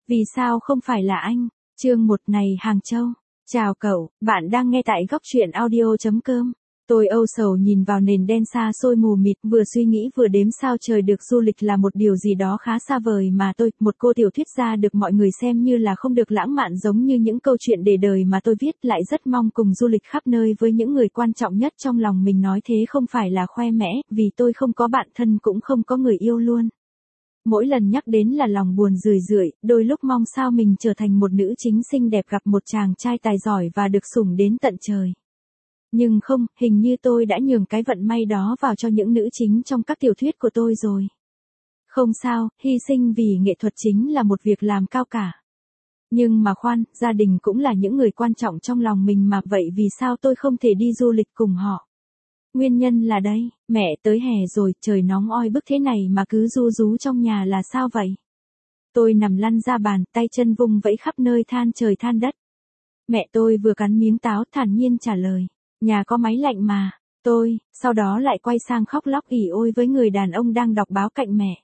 Vì sao không phải là anh? Chương 1 này Hàng Châu. Chào cậu, bạn đang nghe tại góc truyện audio.com. Tôi âu sầu nhìn vào nền đen xa xôi mù mịt, vừa suy nghĩ vừa đếm sao trời được. Du lịch là một điều gì đó khá xa vời mà tôi, một cô tiểu thuyết gia được mọi người xem như là không được lãng mạn giống như những câu chuyện để đời mà tôi viết, lại rất mong cùng du lịch khắp nơi với những người quan trọng nhất trong lòng mình. Nói thế không phải là khoe mẽ, vì tôi không có bạn thân cũng không có người yêu luôn. Mỗi lần nhắc đến là lòng buồn rười rượi, đôi lúc mong sao mình trở thành một nữ chính xinh đẹp gặp một chàng trai tài giỏi và được sủng đến tận trời. Nhưng không, hình như tôi đã nhường cái vận may đó vào cho những nữ chính trong các tiểu thuyết của tôi rồi. Không sao, hy sinh vì nghệ thuật chính là một việc làm cao cả. Nhưng mà khoan, gia đình cũng là những người quan trọng trong lòng mình mà, vậy vì sao tôi không thể đi du lịch cùng họ? Nguyên nhân là đây, mẹ tới hè rồi, trời nóng oi bức thế này mà cứ ru rú trong nhà là sao vậy? Tôi nằm lăn ra bàn, tay chân vung vẫy khắp nơi than trời than đất. Mẹ tôi vừa cắn miếng táo thản nhiên trả lời, nhà có máy lạnh mà. Sau đó lại quay sang khóc lóc ỉ ôi với người đàn ông đang đọc báo cạnh mẹ.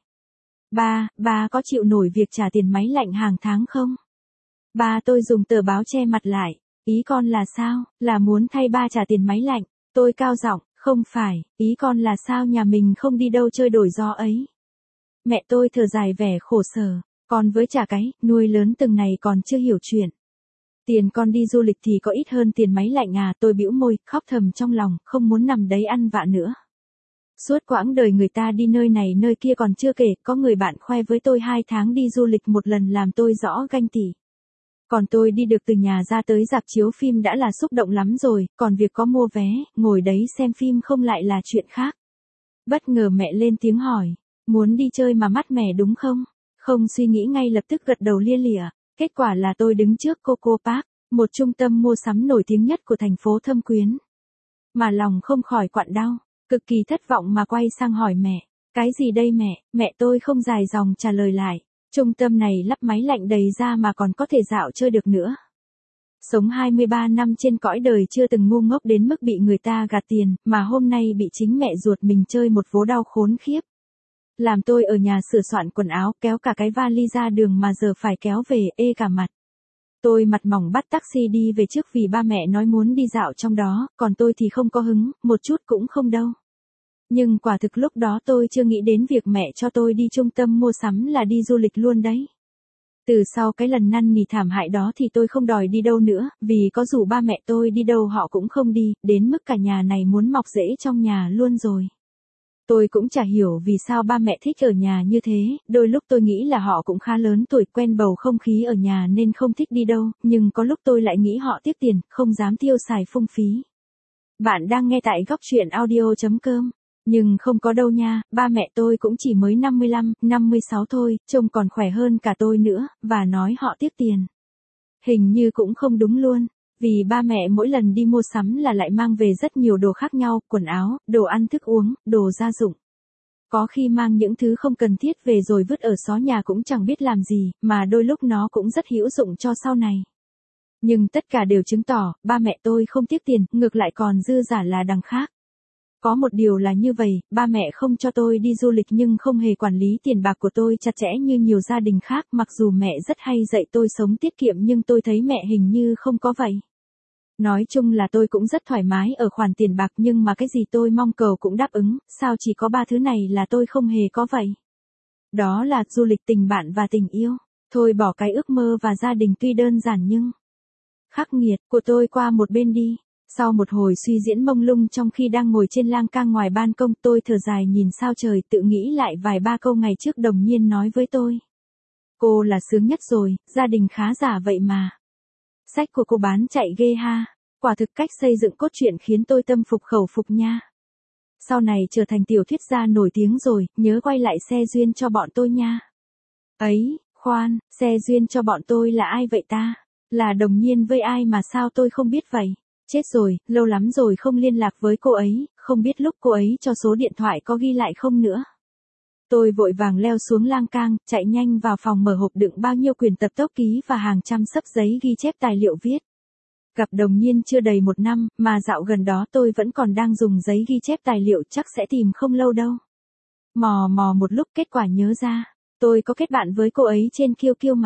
Ba có chịu nổi việc trả tiền máy lạnh hàng tháng không? Ba tôi dùng tờ báo che mặt lại, ý con là sao, là muốn thay ba trả tiền máy lạnh? Tôi cao giọng, không phải, ý con là sao nhà mình không đi đâu chơi đổi gió ấy. Mẹ tôi thở dài vẻ khổ sở, con với chả cái, nuôi lớn từng này còn chưa hiểu chuyện. Tiền con đi du lịch thì có ít hơn tiền máy lạnh à? Tôi bĩu môi, khóc thầm trong lòng, không muốn nằm đấy ăn vạ nữa. Suốt quãng đời người ta đi nơi này nơi kia còn chưa kể, có người bạn khoe với tôi 2 tháng đi du lịch một lần làm tôi rõ ganh tị. Còn tôi đi được từ nhà ra tới rạp chiếu phim đã là xúc động lắm rồi, còn việc có mua vé, ngồi đấy xem phim không lại là chuyện khác. Bất ngờ mẹ lên tiếng hỏi, muốn đi chơi mà mát mẻ đúng không? Không suy nghĩ ngay lập tức gật đầu lia lịa. Kết quả là tôi đứng trước Coco Park, một trung tâm mua sắm nổi tiếng nhất của thành phố Thâm Quyến. Mà lòng không khỏi quặn đau, cực kỳ thất vọng mà quay sang hỏi mẹ, cái gì đây mẹ? Mẹ tôi không dài dòng trả lời lại, trung tâm này lắp máy lạnh đầy ra mà còn có thể dạo chơi được nữa. Sống 23 năm trên cõi đời chưa từng ngu ngốc đến mức bị người ta gạt tiền, mà hôm nay bị chính mẹ ruột mình chơi một vố đau khốn khiếp. Làm tôi ở nhà sửa soạn quần áo, kéo cả cái vali ra đường mà giờ phải kéo về, ê cả mặt. Tôi mặt mỏng bắt taxi đi về trước vì ba mẹ nói muốn đi dạo trong đó, còn tôi thì không có hứng, một chút cũng không đâu. Nhưng quả thực lúc đó tôi chưa nghĩ đến việc mẹ cho tôi đi trung tâm mua sắm là đi du lịch luôn đấy. Từ sau cái lần năn nỉ thảm hại đó thì tôi không đòi đi đâu nữa, vì có rủ ba mẹ tôi đi đâu họ cũng không đi, đến mức cả nhà này muốn mọc rễ trong nhà luôn rồi. Tôi cũng chả hiểu vì sao ba mẹ thích ở nhà như thế, đôi lúc tôi nghĩ là họ cũng khá lớn tuổi quen bầu không khí ở nhà nên không thích đi đâu, nhưng có lúc tôi lại nghĩ họ tiếc tiền, không dám tiêu xài phung phí. Bạn đang nghe tại góc truyện audio.com. Nhưng không có đâu nha, ba mẹ tôi cũng chỉ mới 55, 56 thôi, trông còn khỏe hơn cả tôi nữa, và nói họ tiếc tiền. Hình như cũng không đúng luôn. Vì ba mẹ mỗi lần đi mua sắm là lại mang về rất nhiều đồ khác nhau, quần áo, đồ ăn thức uống, đồ gia dụng. Có khi mang những thứ không cần thiết về rồi vứt ở xó nhà cũng chẳng biết làm gì, mà đôi lúc nó cũng rất hữu dụng cho sau này. Nhưng tất cả đều chứng tỏ, ba mẹ tôi không tiếc tiền, ngược lại còn dư giả là đằng khác. Có một điều là như vậy, ba mẹ không cho tôi đi du lịch nhưng không hề quản lý tiền bạc của tôi chặt chẽ như nhiều gia đình khác, mặc dù mẹ rất hay dạy tôi sống tiết kiệm nhưng tôi thấy mẹ hình như không có vậy. Nói chung là tôi cũng rất thoải mái ở khoản tiền bạc nhưng mà cái gì tôi mong cầu cũng đáp ứng, sao chỉ có 3 thứ này là tôi không hề có vậy. Đó là du lịch, tình bạn và tình yêu. Thôi bỏ cái ước mơ và gia đình tuy đơn giản nhưng khắc nghiệt của tôi qua một bên đi. Sau một hồi suy diễn mông lung trong khi đang ngồi trên lang cang ngoài ban công, tôi thở dài nhìn sao trời, tự nghĩ lại vài ba câu ngày trước Đồng Nhiên nói với tôi. Cô là sướng nhất rồi, gia đình khá giả vậy mà. Sách của cô bán chạy ghê ha, quả thực cách xây dựng cốt truyện khiến tôi tâm phục khẩu phục nha. Sau này trở thành tiểu thuyết gia nổi tiếng rồi, nhớ quay lại xe duyên cho bọn tôi nha. Ấy, khoan, xe duyên cho bọn tôi là ai vậy ta? Là Đồng Nhiên với ai mà sao tôi không biết vậy? Chết rồi, lâu lắm rồi không liên lạc với cô ấy, không biết lúc cô ấy cho số điện thoại có ghi lại không nữa. Tôi vội vàng leo xuống lang cang, chạy nhanh vào phòng mở hộp đựng bao nhiêu quyển tập tốc ký và hàng trăm xấp giấy ghi chép tài liệu viết. Gặp Đồng Nhiên chưa đầy 1 năm, mà dạo gần đó tôi vẫn còn đang dùng giấy ghi chép tài liệu, chắc sẽ tìm không lâu đâu. Mò một lúc kết quả nhớ ra, tôi có kết bạn với cô ấy trên QQ mà.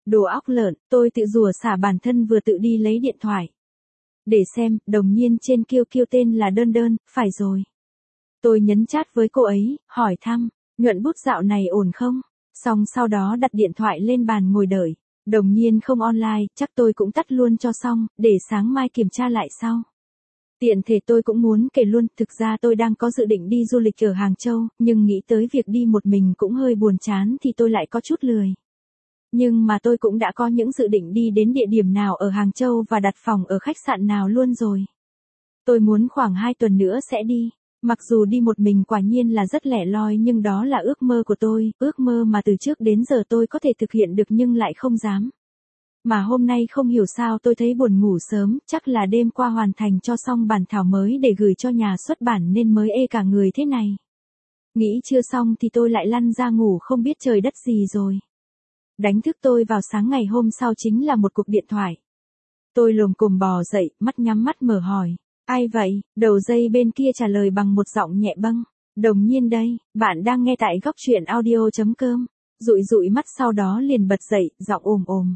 Đồ óc lợn, tôi tự rủa xả bản thân vừa tự đi lấy điện thoại. Để xem, đồng nhiên trên QQ tên là Đơn Đơn, phải rồi. Tôi nhấn chat với cô ấy, hỏi thăm, nhuận bút dạo này ổn không? Xong sau đó đặt điện thoại lên bàn ngồi đợi. Đồng nhiên không online, chắc tôi cũng tắt luôn cho xong, để sáng mai kiểm tra lại sau. Tiện thể tôi cũng muốn kể luôn, thực ra tôi đang có dự định đi du lịch ở Hàng Châu, nhưng nghĩ tới việc đi một mình cũng hơi buồn chán thì tôi lại có chút lười. Nhưng mà tôi cũng đã có những dự định đi đến địa điểm nào ở Hàng Châu và đặt phòng ở khách sạn nào luôn rồi. Tôi muốn khoảng 2 tuần nữa sẽ đi. Mặc dù đi một mình quả nhiên là rất lẻ loi nhưng đó là ước mơ của tôi, ước mơ mà từ trước đến giờ tôi có thể thực hiện được nhưng lại không dám. Mà hôm nay không hiểu sao tôi thấy buồn ngủ sớm, chắc là đêm qua hoàn thành cho xong bản thảo mới để gửi cho nhà xuất bản nên mới ê cả người thế này. Nghĩ chưa xong thì tôi lại lăn ra ngủ không biết trời đất gì rồi. Đánh thức tôi vào sáng ngày hôm sau chính là một cuộc điện thoại. Tôi lồm cồm bò dậy, mắt nhắm mắt mở hỏi. Ai vậy? Đầu dây bên kia trả lời bằng một giọng nhẹ bâng. Đồng nhiên đây, bạn đang nghe tại góc truyện audio.com. Dụi dụi mắt sau đó liền bật dậy, giọng ồm ồm.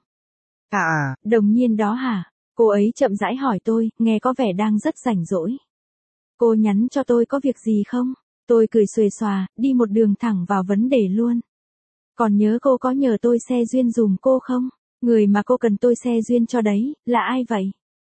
Đồng nhiên đó hả? Cô ấy chậm rãi hỏi tôi, nghe có vẻ đang rất rảnh rỗi. Cô nhắn cho tôi có việc gì không? Tôi cười xuề xòa, đi một đường thẳng vào vấn đề luôn. Còn nhớ cô có nhờ tôi xe duyên dùm cô không? Người mà cô cần tôi xe duyên cho đấy, là ai vậy?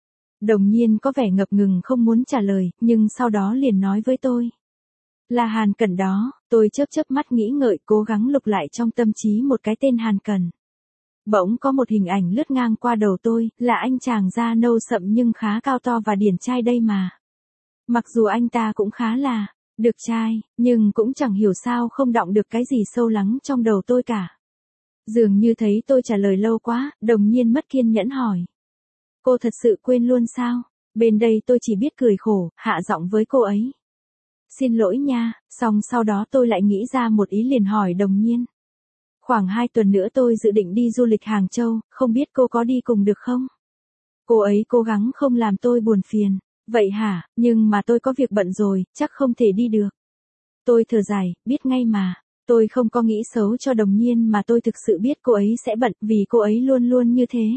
Đồng nhiên có vẻ ngập ngừng không muốn trả lời, nhưng sau đó liền nói với tôi. Là Hàn Cẩn đó, tôi chớp chớp mắt nghĩ ngợi cố gắng lục lại trong tâm trí một cái tên Hàn Cẩn. Bỗng có một hình ảnh lướt ngang qua đầu tôi, là anh chàng da nâu sậm nhưng khá cao to và điển trai đây mà. Mặc dù anh ta cũng khá là được trai, nhưng cũng chẳng hiểu sao không đọng được cái gì sâu lắng trong đầu tôi cả. Dường như thấy tôi trả lời lâu quá, đồng nhiên mất kiên nhẫn hỏi. Cô thật sự quên luôn sao? Bên đây tôi chỉ biết cười khổ, hạ giọng với cô ấy. Xin lỗi nha, xong sau đó tôi lại nghĩ ra một ý liền hỏi đồng nhiên. Khoảng 2 tuần nữa tôi dự định đi du lịch Hàng Châu, không biết cô có đi cùng được không? Cô ấy cố gắng không làm tôi buồn phiền. Vậy hả, nhưng mà tôi có việc bận rồi, chắc không thể đi được. Tôi thở dài, biết ngay mà. Tôi không có nghĩ xấu cho đồng nhiên mà tôi thực sự biết cô ấy sẽ bận vì cô ấy luôn luôn như thế.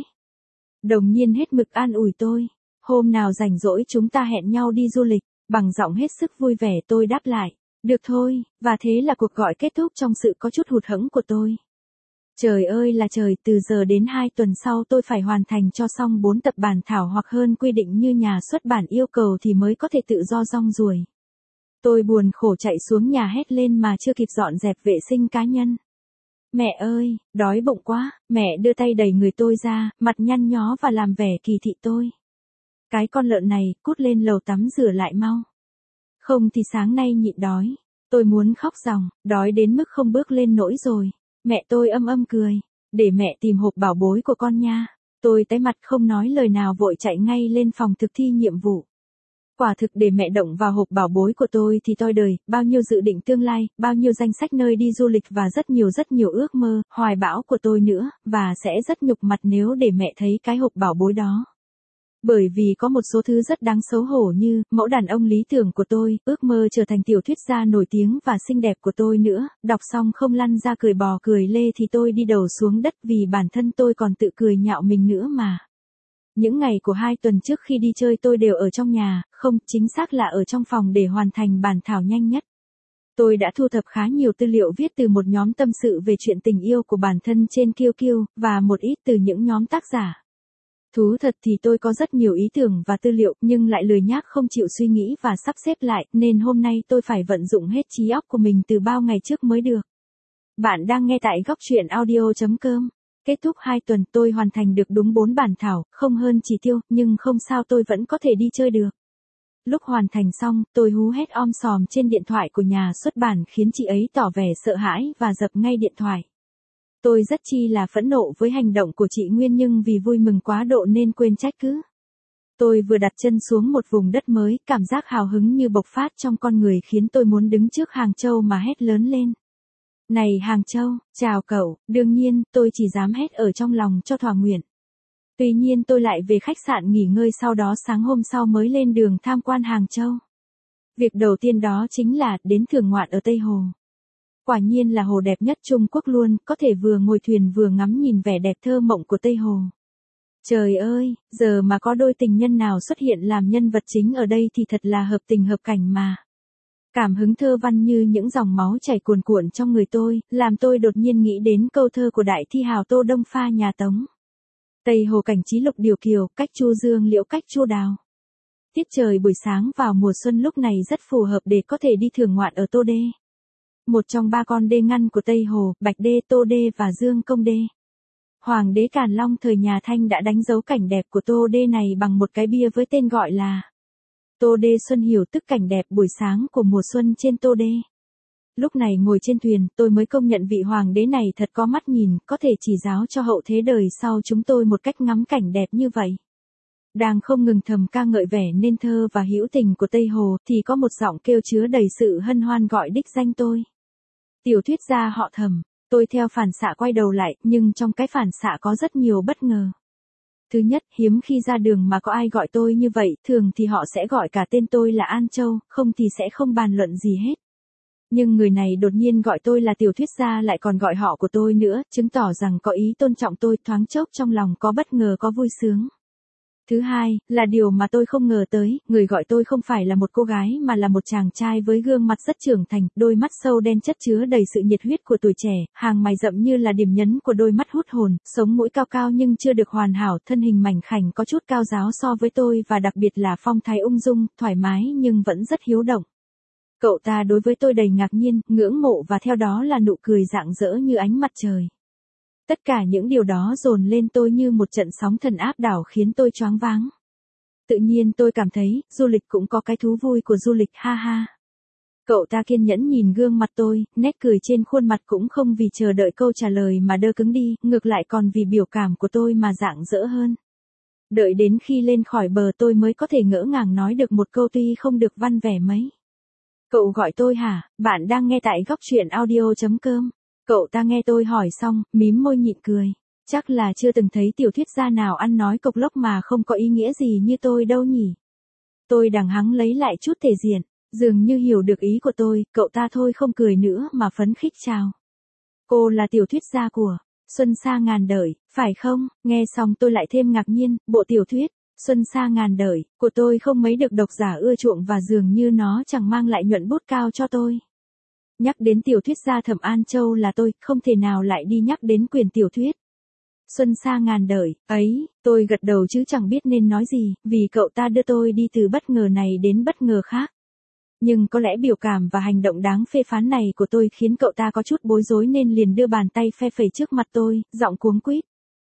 Đồng nhiên hết mực an ủi tôi. Hôm nào rảnh rỗi chúng ta hẹn nhau đi du lịch, bằng giọng hết sức vui vẻ tôi đáp lại. Được thôi, và thế là cuộc gọi kết thúc trong sự có chút hụt hẫng của tôi. Trời ơi là trời, từ giờ đến 2 tuần sau tôi phải hoàn thành cho xong 4 tập bản thảo hoặc hơn quy định như nhà xuất bản yêu cầu thì mới có thể tự do rong ruổi. Tôi buồn khổ chạy xuống nhà hét lên mà chưa kịp dọn dẹp vệ sinh cá nhân. Mẹ ơi, đói bụng quá, mẹ đưa tay đẩy người tôi ra, mặt nhăn nhó và làm vẻ kỳ thị tôi. Cái con lợn này, cút lên lầu tắm rửa lại mau. Không thì sáng nay nhịn đói. Tôi muốn khóc ròng, đói đến mức không bước lên nổi rồi. Mẹ tôi âm cười. Để mẹ tìm hộp bảo bối của con nha. Tôi tái mặt không nói lời nào vội chạy ngay lên phòng thực thi nhiệm vụ. Quả thực để mẹ động vào hộp bảo bối của tôi thì toi đời, bao nhiêu dự định tương lai, bao nhiêu danh sách nơi đi du lịch và rất nhiều ước mơ, hoài bão của tôi nữa, và sẽ rất nhục mặt nếu để mẹ thấy cái hộp bảo bối đó. Bởi vì có một số thứ rất đáng xấu hổ như, mẫu đàn ông lý tưởng của tôi, ước mơ trở thành tiểu thuyết gia nổi tiếng và xinh đẹp của tôi nữa, đọc xong không lăn ra cười bò cười lê thì tôi đi đầu xuống đất vì bản thân tôi còn tự cười nhạo mình nữa mà. Những ngày của 2 tuần trước khi đi chơi tôi đều ở trong nhà, không, chính xác là ở trong phòng để hoàn thành bản thảo nhanh nhất. Tôi đã thu thập khá nhiều tư liệu viết từ một nhóm tâm sự về chuyện tình yêu của bản thân trên QQ, và một ít từ những nhóm tác giả. Thú thật thì tôi có rất nhiều ý tưởng và tư liệu nhưng lại lười nhác không chịu suy nghĩ và sắp xếp lại, nên hôm nay tôi phải vận dụng hết trí óc của mình từ bao ngày trước mới được. Bạn đang nghe tại góc truyện audio.com. Kết thúc 2 tuần tôi hoàn thành được đúng 4 bản thảo, không hơn chỉ tiêu, nhưng không sao tôi vẫn có thể đi chơi được. Lúc hoàn thành xong, tôi hú hét om sòm trên điện thoại của nhà xuất bản khiến chị ấy tỏ vẻ sợ hãi và dập ngay điện thoại. Tôi rất chi là phẫn nộ với hành động của chị Nguyên nhưng vì vui mừng quá độ nên quên trách cứ. Tôi vừa đặt chân xuống một vùng đất mới, cảm giác hào hứng như bộc phát trong con người khiến tôi muốn đứng trước Hàng Châu mà hét lớn lên. Này Hàng Châu, chào cậu, đương nhiên, tôi chỉ dám hét ở trong lòng cho thỏa nguyện. Tuy nhiên tôi lại về khách sạn nghỉ ngơi sau đó sáng hôm sau mới lên đường tham quan Hàng Châu. Việc đầu tiên đó chính là đến thưởng ngoạn ở Tây Hồ. Quả nhiên là hồ đẹp nhất Trung Quốc luôn, có thể vừa ngồi thuyền vừa ngắm nhìn vẻ đẹp thơ mộng của Tây Hồ. Trời ơi, giờ mà có đôi tình nhân nào xuất hiện làm nhân vật chính ở đây thì thật là hợp tình hợp cảnh mà. Cảm hứng thơ văn như những dòng máu chảy cuồn cuộn trong người tôi, làm tôi đột nhiên nghĩ đến câu thơ của đại thi hào Tô Đông Pha nhà Tống. Tây Hồ cảnh trí lục điều kiều, cách chu dương liễu cách chu đào. Tiết trời buổi sáng vào mùa xuân lúc này rất phù hợp để có thể đi thưởng ngoạn ở Tô Đê. Một trong ba con đê ngăn của Tây Hồ, Bạch Đê, Tô Đê và Dương Công Đê. Hoàng đế Càn Long thời nhà Thanh đã đánh dấu cảnh đẹp của Tô Đê này bằng một cái bia với tên gọi là Tô Đê Xuân Hiểu, tức cảnh đẹp buổi sáng của mùa xuân trên Tô Đê. Lúc này ngồi trên thuyền, tôi mới công nhận vị hoàng đế này thật có mắt nhìn, có thể chỉ giáo cho hậu thế đời sau chúng tôi một cách ngắm cảnh đẹp như vậy. Đang không ngừng thầm ca ngợi vẻ nên thơ và hữu tình của Tây Hồ, thì có một giọng kêu chứa đầy sự hân hoan gọi đích danh tôi. Tiểu thuyết gia họ Thẩm. Tôi theo phản xạ quay đầu lại, nhưng trong cái phản xạ có rất nhiều bất ngờ. Thứ nhất, hiếm khi ra đường mà có ai gọi tôi như vậy, thường thì họ sẽ gọi cả tên tôi là An Châu, không thì sẽ không bàn luận gì hết. Nhưng người này đột nhiên gọi tôi là tiểu thuyết gia lại còn gọi họ của tôi nữa, chứng tỏ rằng có ý tôn trọng tôi, thoáng chốc trong lòng có bất ngờ có vui sướng. Thứ hai, là điều mà tôi không ngờ tới, người gọi tôi không phải là một cô gái mà là một chàng trai với gương mặt rất trưởng thành, đôi mắt sâu đen chất chứa đầy sự nhiệt huyết của tuổi trẻ, hàng mày rậm như là điểm nhấn của đôi mắt hút hồn, sống mũi cao cao nhưng chưa được hoàn hảo, thân hình mảnh khảnh có chút cao giáo so với tôi và đặc biệt là phong thái ung dung, thoải mái nhưng vẫn rất hiếu động. Cậu ta đối với tôi đầy ngạc nhiên, ngưỡng mộ và theo đó là nụ cười rạng rỡ như ánh mặt trời. Tất cả những điều đó dồn lên tôi như một trận sóng thần áp đảo khiến tôi choáng váng. Tự nhiên tôi cảm thấy, du lịch cũng có cái thú vui của du lịch, ha ha. Cậu ta kiên nhẫn nhìn gương mặt tôi, nét cười trên khuôn mặt cũng không vì chờ đợi câu trả lời mà đơ cứng đi, ngược lại còn vì biểu cảm của tôi mà rạng rỡ hơn. Đợi đến khi lên khỏi bờ tôi mới có thể ngỡ ngàng nói được một câu tuy không được văn vẻ mấy. Cậu gọi tôi hả? Bạn đang nghe tại góc truyện audio.com. Cậu ta nghe tôi hỏi xong, mím môi nhịn cười. Chắc là chưa từng thấy tiểu thuyết gia nào ăn nói cộc lốc mà không có ý nghĩa gì như tôi đâu nhỉ. Tôi đằng hắng lấy lại chút thể diện, dường như hiểu được ý của tôi, cậu ta thôi không cười nữa mà phấn khích chào. Cô là tiểu thuyết gia của Xuân Sa Ngàn Đời, phải không? Nghe xong tôi lại thêm ngạc nhiên, bộ tiểu thuyết Xuân Sa Ngàn Đời của tôi không mấy được độc giả ưa chuộng và dường như nó chẳng mang lại nhuận bút cao cho tôi. Nhắc đến tiểu thuyết gia Thẩm An Châu là tôi, không thể nào lại đi nhắc đến quyển tiểu thuyết Xuân Sa Ngàn Đời ấy, tôi gật đầu chứ chẳng biết nên nói gì, vì cậu ta đưa tôi đi từ bất ngờ này đến bất ngờ khác. Nhưng có lẽ biểu cảm và hành động đáng phê phán này của tôi khiến cậu ta có chút bối rối nên liền đưa bàn tay phe phẩy trước mặt tôi, giọng cuống quýt.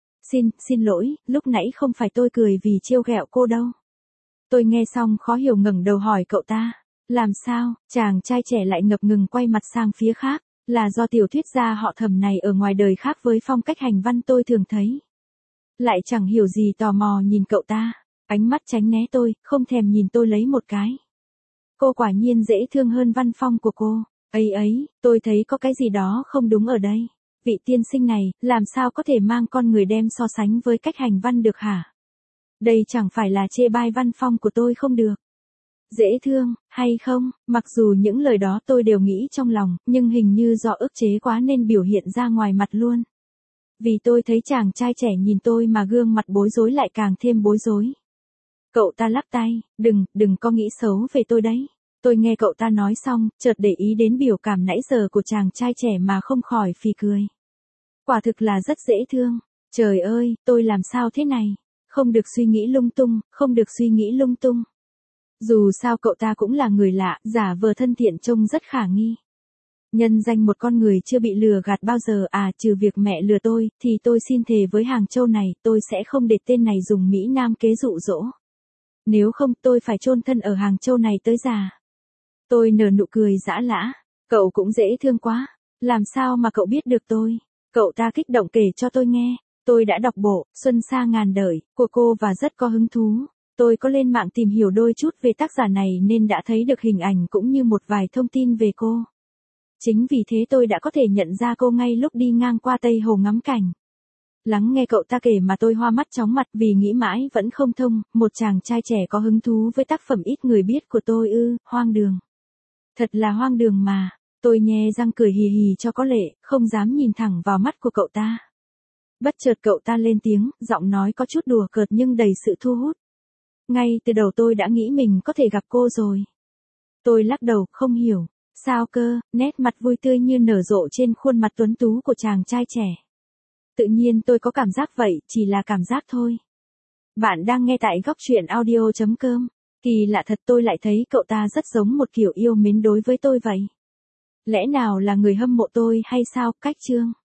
Xin lỗi, lúc nãy không phải tôi cười vì trêu ghẹo cô đâu. Tôi nghe xong khó hiểu ngẩng đầu hỏi cậu ta. Làm sao? Chàng trai trẻ lại ngập ngừng quay mặt sang phía khác, là do tiểu thuyết gia họ Thẩm này ở ngoài đời khác với phong cách hành văn tôi thường thấy. Lại chẳng hiểu gì tò mò nhìn cậu ta, ánh mắt tránh né tôi, không thèm nhìn tôi lấy một cái. Cô quả nhiên dễ thương hơn văn phong của cô. Ấy, tôi thấy có cái gì đó không đúng ở đây. Vị tiên sinh này, làm sao có thể mang con người đem so sánh với cách hành văn được hả? Đây chẳng phải là chê bai văn phong của tôi không được. Dễ thương, hay không, mặc dù những lời đó tôi đều nghĩ trong lòng, nhưng hình như do ức chế quá nên biểu hiện ra ngoài mặt luôn. Vì tôi thấy chàng trai trẻ nhìn tôi mà gương mặt bối rối lại càng thêm bối rối. Cậu ta lắc tay, đừng có nghĩ xấu về tôi đấy. Tôi nghe cậu ta nói xong, chợt để ý đến biểu cảm nãy giờ của chàng trai trẻ mà không khỏi phì cười. Quả thực là rất dễ thương. Trời ơi, tôi làm sao thế này? Không được suy nghĩ lung tung, không được suy nghĩ lung tung. Dù sao cậu ta cũng là người lạ, giả vờ thân thiện trông rất khả nghi. Nhân danh một con người chưa bị lừa gạt bao giờ trừ việc mẹ lừa tôi, thì tôi xin thề với Hàng Châu này, tôi sẽ không để tên này dùng Mỹ Nam kế dụ dỗ. Nếu không tôi phải chôn thân ở Hàng Châu này tới già. Tôi nở nụ cười giã lã, cậu cũng dễ thương quá, làm sao mà cậu biết được tôi? Cậu ta kích động kể cho tôi nghe, tôi đã đọc bộ Xuân Sa Ngàn Đời của cô và rất có hứng thú. Tôi có lên mạng tìm hiểu đôi chút về tác giả này nên đã thấy được hình ảnh cũng như một vài thông tin về cô. Chính vì thế tôi đã có thể nhận ra cô ngay lúc đi ngang qua Tây Hồ ngắm cảnh. Lắng nghe cậu ta kể mà tôi hoa mắt chóng mặt vì nghĩ mãi vẫn không thông, một chàng trai trẻ có hứng thú với tác phẩm ít người biết của tôi hoang đường. Thật là hoang đường mà. Tôi nhe răng cười hì hì cho có lệ, không dám nhìn thẳng vào mắt của cậu ta. Bất chợt cậu ta lên tiếng, giọng nói có chút đùa cợt nhưng đầy sự thu hút. Ngay từ đầu tôi đã nghĩ mình có thể gặp cô rồi. Tôi lắc đầu, không hiểu. Sao cơ, nét mặt vui tươi như nở rộ trên khuôn mặt tuấn tú của chàng trai trẻ. Tự nhiên tôi có cảm giác vậy, chỉ là cảm giác thôi. Bạn đang nghe tại góc truyện audio.com. Kỳ lạ thật, tôi lại thấy cậu ta rất giống một kiểu yêu mến đối với tôi vậy. Lẽ nào là người hâm mộ tôi hay sao, Cách Chương?